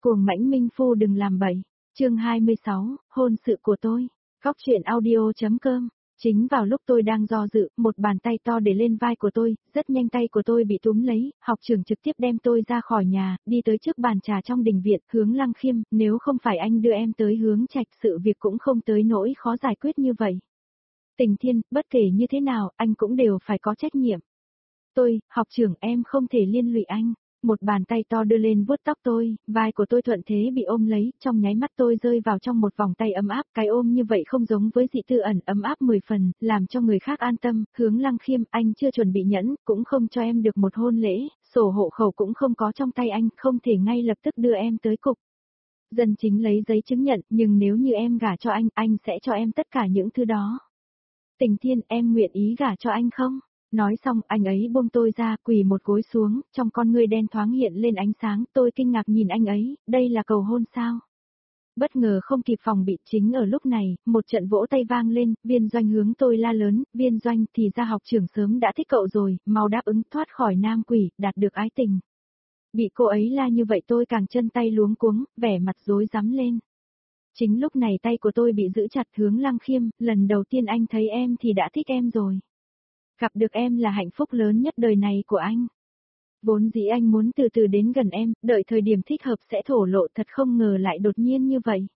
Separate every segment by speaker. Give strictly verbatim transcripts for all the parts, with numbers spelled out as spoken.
Speaker 1: Cuồng mãnh minh phu đừng làm bậy. Chương hai mươi sáu, hôn sự của tôi. Góc truyện audio.com. Chính vào lúc tôi đang do dự, một bàn tay to để lên vai của tôi, rất nhanh tay của tôi bị túm lấy, học trưởng trực tiếp đem tôi ra khỏi nhà, đi tới trước bàn trà trong đình viện, Hướng Lăng Khiêm, nếu không phải anh đưa em tới Hướng Trạch, sự việc cũng không tới nỗi khó giải quyết như vậy. Tình Thiên, bất kể như thế nào, anh cũng đều phải có trách nhiệm. Tôi, học trưởng, em không thể liên lụy anh. Một bàn tay to đưa lên vuốt tóc tôi, vai của tôi thuận thế bị ôm lấy, trong nháy mắt tôi rơi vào trong một vòng tay ấm áp, cái ôm như vậy không giống với Dị Tư Ẩn, ấm áp mười phần, làm cho người khác an tâm. Hướng Lăng Khiêm, anh chưa chuẩn bị nhẫn, cũng không cho em được một hôn lễ, sổ hộ khẩu cũng không có trong tay anh, không thể ngay lập tức đưa em tới cục dân chính lấy giấy chứng nhận, nhưng nếu như em gả cho anh, anh sẽ cho em tất cả những thứ đó. Tình Thiên, em nguyện ý gả cho anh không? Nói xong, anh ấy buông tôi ra, quỳ một gối xuống, trong con ngươi đen thoáng hiện lên ánh sáng, tôi kinh ngạc nhìn anh ấy, đây là cầu hôn sao? Bất ngờ không kịp phòng bị, chính ở lúc này, một trận vỗ tay vang lên, Viên Doanh hướng tôi la lớn, Viên Doanh, thì ra học trưởng sớm đã thích cậu rồi, mau đáp ứng thoát khỏi nam quỷ, đạt được ái tình. Bị cô ấy la như vậy tôi càng chân tay luống cuống, vẻ mặt rối rắm lên. Chính lúc này tay của tôi bị giữ chặt. Hướng Lăng Khiêm, lần đầu tiên anh thấy em thì đã thích em rồi. Gặp được em là hạnh phúc lớn nhất đời này của anh. Vốn dĩ anh muốn từ từ đến gần em, đợi thời điểm thích hợp sẽ thổ lộ, thật không ngờ lại đột nhiên như vậy.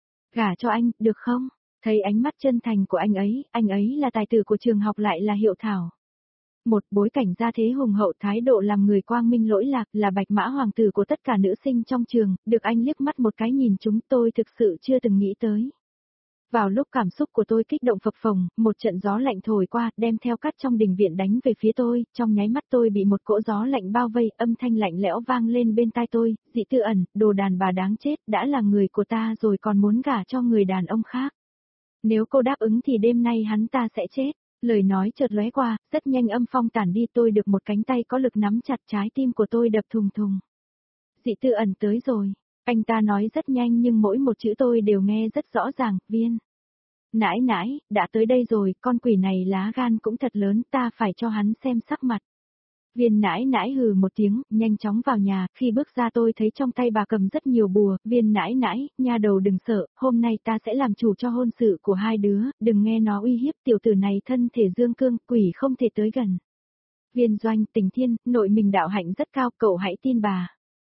Speaker 1: Gả cho anh, được không? Thấy ánh mắt chân thành của anh ấy, anh ấy là tài tử của trường học lại là Hiệu Thảo. Một bối cảnh gia thế hùng hậu, thái độ làm người quang minh lỗi lạc, là bạch mã hoàng tử của tất cả nữ sinh trong trường, được anh liếc mắt một cái nhìn chúng tôi thực sự chưa từng nghĩ tới. Vào lúc cảm xúc của tôi kích động phập phồng, một trận gió lạnh thổi qua, đem theo cát trong đình viện đánh về phía tôi, trong nháy mắt tôi bị một cỗ gió lạnh bao vây, âm thanh lạnh lẽo vang lên bên tai tôi, Dị Tư Ẩn, đồ đàn bà đáng chết, đã là người của ta rồi còn muốn gả cho người đàn ông khác. Nếu cô đáp ứng thì đêm nay hắn ta sẽ chết. Lời nói chợt lóe qua, rất nhanh âm phong tản đi, tôi được một cánh tay có lực nắm chặt, trái tim của tôi đập thùng thùng. Dị Tư Ẩn tới rồi. Anh ta nói rất nhanh nhưng mỗi một chữ tôi đều nghe rất rõ ràng, Viên. Nãi nãi, đã tới đây rồi, con quỷ này lá gan cũng thật lớn, ta phải cho hắn xem sắc mặt. Viên nãi nãi hừ một tiếng, nhanh chóng vào nhà, khi bước ra tôi thấy trong tay bà cầm rất nhiều bùa, Viên nãi nãi, nha đầu đừng sợ, hôm nay ta sẽ làm chủ cho hôn sự của hai đứa, đừng nghe nó uy hiếp, tiểu tử này thân thể dương cương, quỷ không thể tới gần. Viên Doanh, Tình Thiên, nội mình đạo hạnh rất cao, cậu hãy tin bà.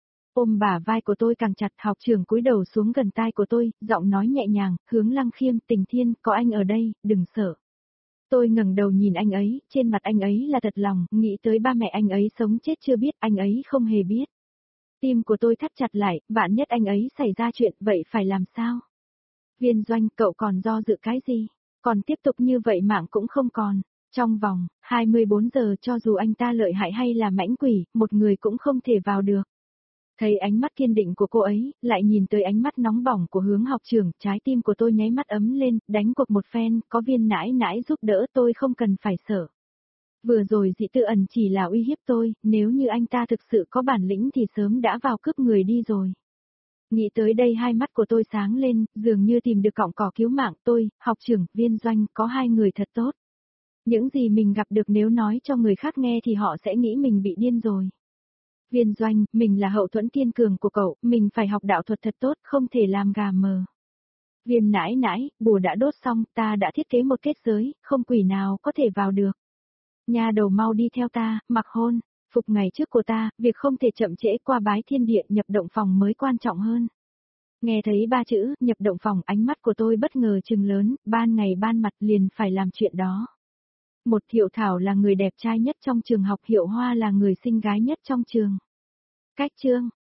Speaker 1: Ôm bả vai của tôi càng chặt, học trưởng cúi đầu xuống gần tai của tôi, giọng nói nhẹ nhàng, Hướng Lăng Khiêm, Tình Thiên, có anh ở đây, đừng sợ. Tôi ngẩng đầu nhìn anh ấy, trên mặt anh ấy là thật lòng, nghĩ tới ba mẹ anh ấy sống chết chưa biết, anh ấy không hề biết. Tim của tôi thắt chặt lại, vạn nhất anh ấy xảy ra chuyện, vậy phải làm sao? Viên Doanh, cậu còn do dự cái gì? Còn tiếp tục như vậy mạng cũng không còn. Trong vòng hai mươi bốn giờ cho dù anh ta lợi hại hay là mãnh quỷ, một người cũng không thể vào được. Thấy ánh mắt kiên định của cô ấy, lại nhìn tới ánh mắt nóng bỏng của Hướng học trưởng, trái tim của tôi nháy mắt ấm lên, đánh cuộc một phen, có Viên nãi nãi giúp đỡ tôi không cần phải sợ. Vừa rồi Dị Tư Ẩn chỉ là uy hiếp tôi, nếu như anh ta thực sự có bản lĩnh thì sớm đã vào cướp người đi rồi. Nghĩ tới đây hai mắt của tôi sáng lên, dường như tìm được cọng cỏ cứu mạng. Tôi, học trưởng, Viên Doanh, có hai người thật tốt. Những gì mình gặp được nếu nói cho người khác nghe thì họ sẽ nghĩ mình bị điên rồi. Viên Doanh, mình là hậu thuẫn kiên cường của cậu, mình phải học đạo thuật thật tốt, không thể làm gà mờ. Viên nãi nãi, bùa đã đốt xong, ta đã thiết kế một kết giới, không quỷ nào có thể vào được. Nhà đầu mau đi theo ta, mặc hôn, phục ngày trước của ta, việc không thể chậm trễ, qua bái thiên địa, nhập động phòng mới quan trọng hơn. Nghe thấy ba chữ, nhập động phòng, ánh mắt của tôi bất ngờ trừng lớn, ban ngày ban mặt liền phải làm chuyện đó. Một Hiệu Thảo là người đẹp trai nhất trong trường học, Hiệu Hoa là người xinh gái nhất trong trường. Cách chương